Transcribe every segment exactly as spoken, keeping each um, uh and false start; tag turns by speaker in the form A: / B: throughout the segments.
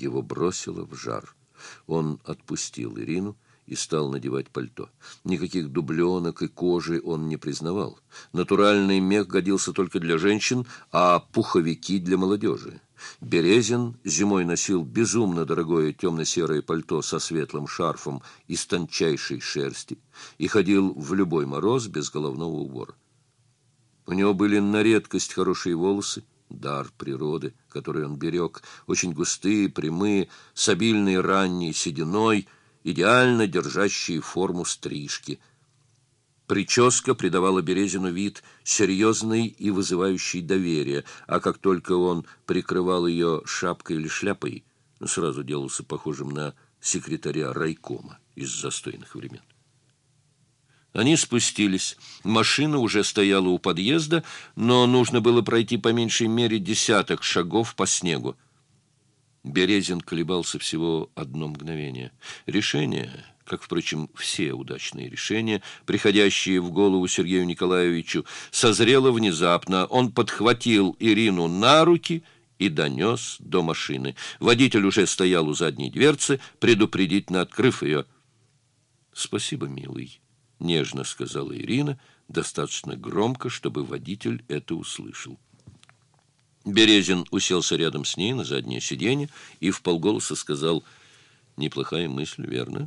A: Его бросило в жар. Он отпустил Ирину и стал надевать пальто. Никаких дубленок и кожи он не признавал. Натуральный мех годился только для женщин, а пуховики для молодежи. Березин зимой носил безумно дорогое темно-серое пальто со светлым шарфом из тончайшей шерсти и ходил в любой мороз без головного убора. У него были на редкость хорошие волосы, дар природы, который он берег, очень густые, прямые, с обильной ранней сединой, идеально держащие форму стрижки. Прическа придавала Березину вид серьезный и вызывающий доверие, а как только он прикрывал ее шапкой или шляпой, сразу делался похожим на секретаря райкома из застойных времен. Они спустились. Машина уже стояла у подъезда, но нужно было пройти по меньшей мере десяток шагов по снегу. Березин колебался всего одно мгновение. Решение, как, впрочем, все удачные решения, приходящие в голову Сергею Николаевичу, созрело внезапно. Он подхватил Ирину на руки и донес до машины. Водитель уже стоял у задней дверцы, предупредительно открыв ее. «Спасибо, милый», — нежно сказала Ирина, достаточно громко, чтобы водитель это услышал. Березин уселся рядом с ней на заднее сиденье и вполголоса сказал: «Неплохая мысль, верно?»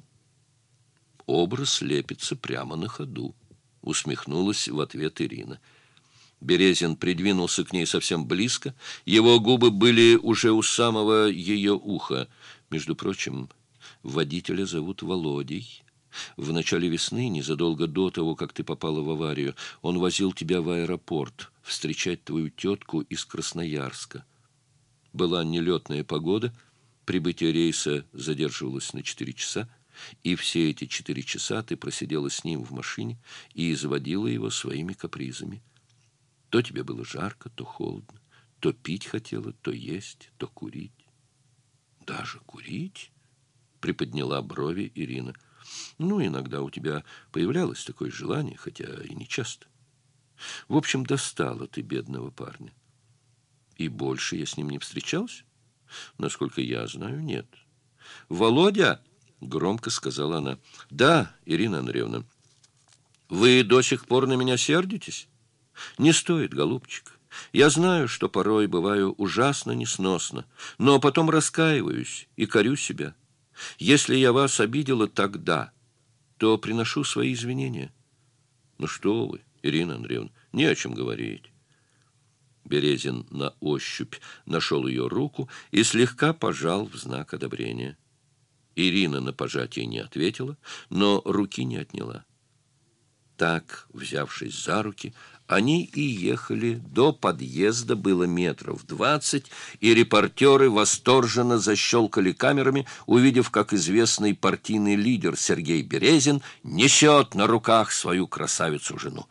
A: «Образ лепится прямо на ходу», — усмехнулась в ответ Ирина. Березин придвинулся к ней совсем близко. Его губы были уже у самого ее уха. «Между прочим, водителя зовут Володей. В начале весны, незадолго до того, как ты попала в аварию, он возил тебя в аэропорт встречать твою тетку из Красноярска. Была нелетная погода, прибытие рейса задерживалось на четыре часа, и все эти четыре часа ты просидела с ним в машине и изводила его своими капризами. То тебе было жарко, то холодно, то пить хотела, то есть, то курить». «Даже курить?» — приподняла брови Ирина. «Ну, иногда у тебя появлялось такое желание, хотя и не часто. В общем, достала ты бедного парня. И больше я с ним не встречалась? Насколько я знаю, нет». «Володя!» — громко сказала она. «Да, Ирина Андреевна. Вы до сих пор на меня сердитесь? Не стоит, голубчик. Я знаю, что порой бываю ужасно несносно, но потом раскаиваюсь и корю себя. Если я вас обидела тогда, то приношу свои извинения». «Ну что вы, Ирина Андреевна, не о чем говорить». Березин на ощупь нашел ее руку и слегка пожал в знак одобрения. Ирина на пожатие не ответила, но руки не отняла. Так, взявшись за руки, они и ехали. До подъезда было метров двадцать, и репортеры восторженно защелкали камерами, увидев, как известный партийный лидер Сергей Березин несет на руках свою красавицу-жену.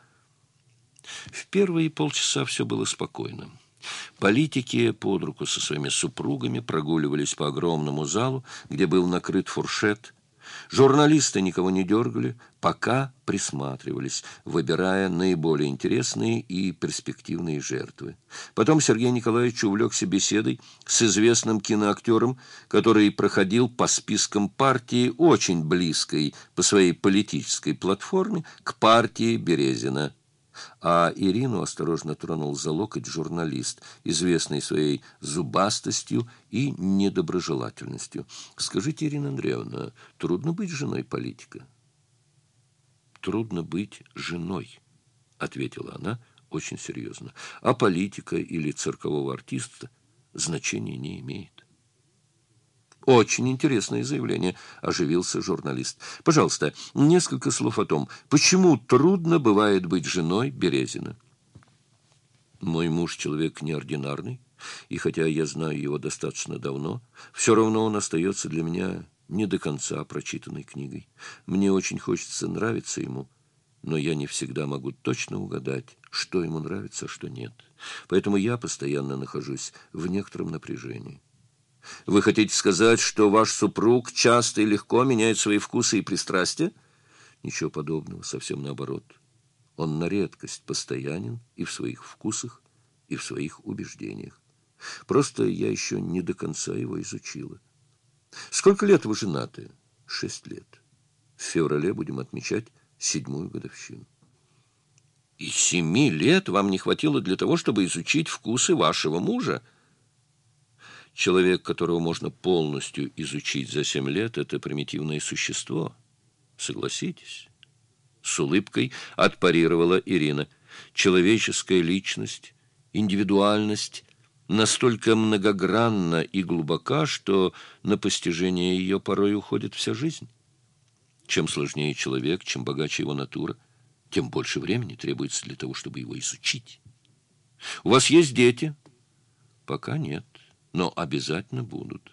A: В первые полчаса все было спокойно. Политики под руку со своими супругами прогуливались по огромному залу, где был накрыт фуршет. Журналисты никого не дергали, пока присматривались, выбирая наиболее интересные и перспективные жертвы. Потом Сергей Николаевич увлекся беседой с известным киноактером, который проходил по спискам партии, очень близкой по своей политической платформе к партии Березина. А Ирину осторожно тронул за локоть журналист, известный своей зубастостью и недоброжелательностью. «Скажите, Ирина Андреевна, трудно быть женой политика?» «Трудно быть женой», — ответила она очень серьезно. «А политика или циркового артиста значения не имеет». «Очень интересное заявление», — оживился журналист. «Пожалуйста, несколько слов о том, почему трудно бывает быть женой Березина». «Мой муж человек неординарный, и хотя я знаю его достаточно давно, все равно он остается для меня не до конца прочитанной книгой. Мне очень хочется нравиться ему, но я не всегда могу точно угадать, что ему нравится, а что нет. Поэтому я постоянно нахожусь в некотором напряжении». «Вы хотите сказать, что ваш супруг часто и легко меняет свои вкусы и пристрастия?» «Ничего подобного, совсем наоборот. Он на редкость постоянен и в своих вкусах, и в своих убеждениях. Просто я еще не до конца его изучила. Сколько лет вы женаты? Шесть лет. В феврале будем отмечать седьмую годовщину. И семи лет вам не хватило для того, чтобы изучить вкусы вашего мужа? Человек, которого можно полностью изучить за семь лет, это примитивное существо. Согласитесь? С улыбкой отпарировала Ирина. Человеческая личность, индивидуальность настолько многогранна и глубока, что на постижение ее порой уходит вся жизнь. Чем сложнее человек, чем богаче его натура, тем больше времени требуется для того, чтобы его изучить. У вас есть дети? Пока нет, но обязательно будут.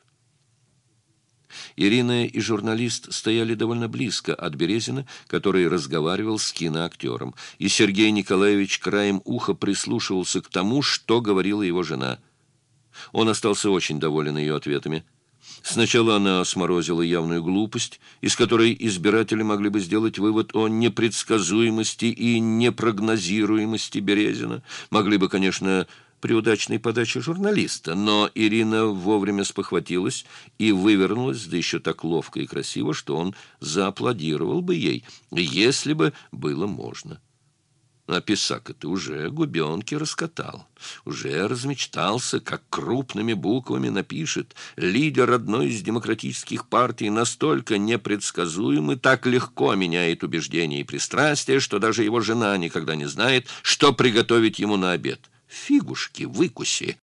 A: Ирина и журналист стояли довольно близко от Березина, который разговаривал с киноактером, и Сергей Николаевич краем уха прислушивался к тому, что говорила его жена. Он остался очень доволен ее ответами. Сначала она сморозила явную глупость, из которой избиратели могли бы сделать вывод о непредсказуемости и непрогнозируемости Березина. Могли бы, конечно, при удачной подаче журналиста, но Ирина вовремя спохватилась и вывернулась, да еще так ловко и красиво, что он зааплодировал бы ей, если бы было можно. А писак-то уже губенки раскатал, уже размечтался, как крупными буквами напишет: лидер одной из демократических партий настолько непредсказуем и так легко меняет убеждения и пристрастия, что даже его жена никогда не знает, что приготовить ему на обед. Фигушки выкуси!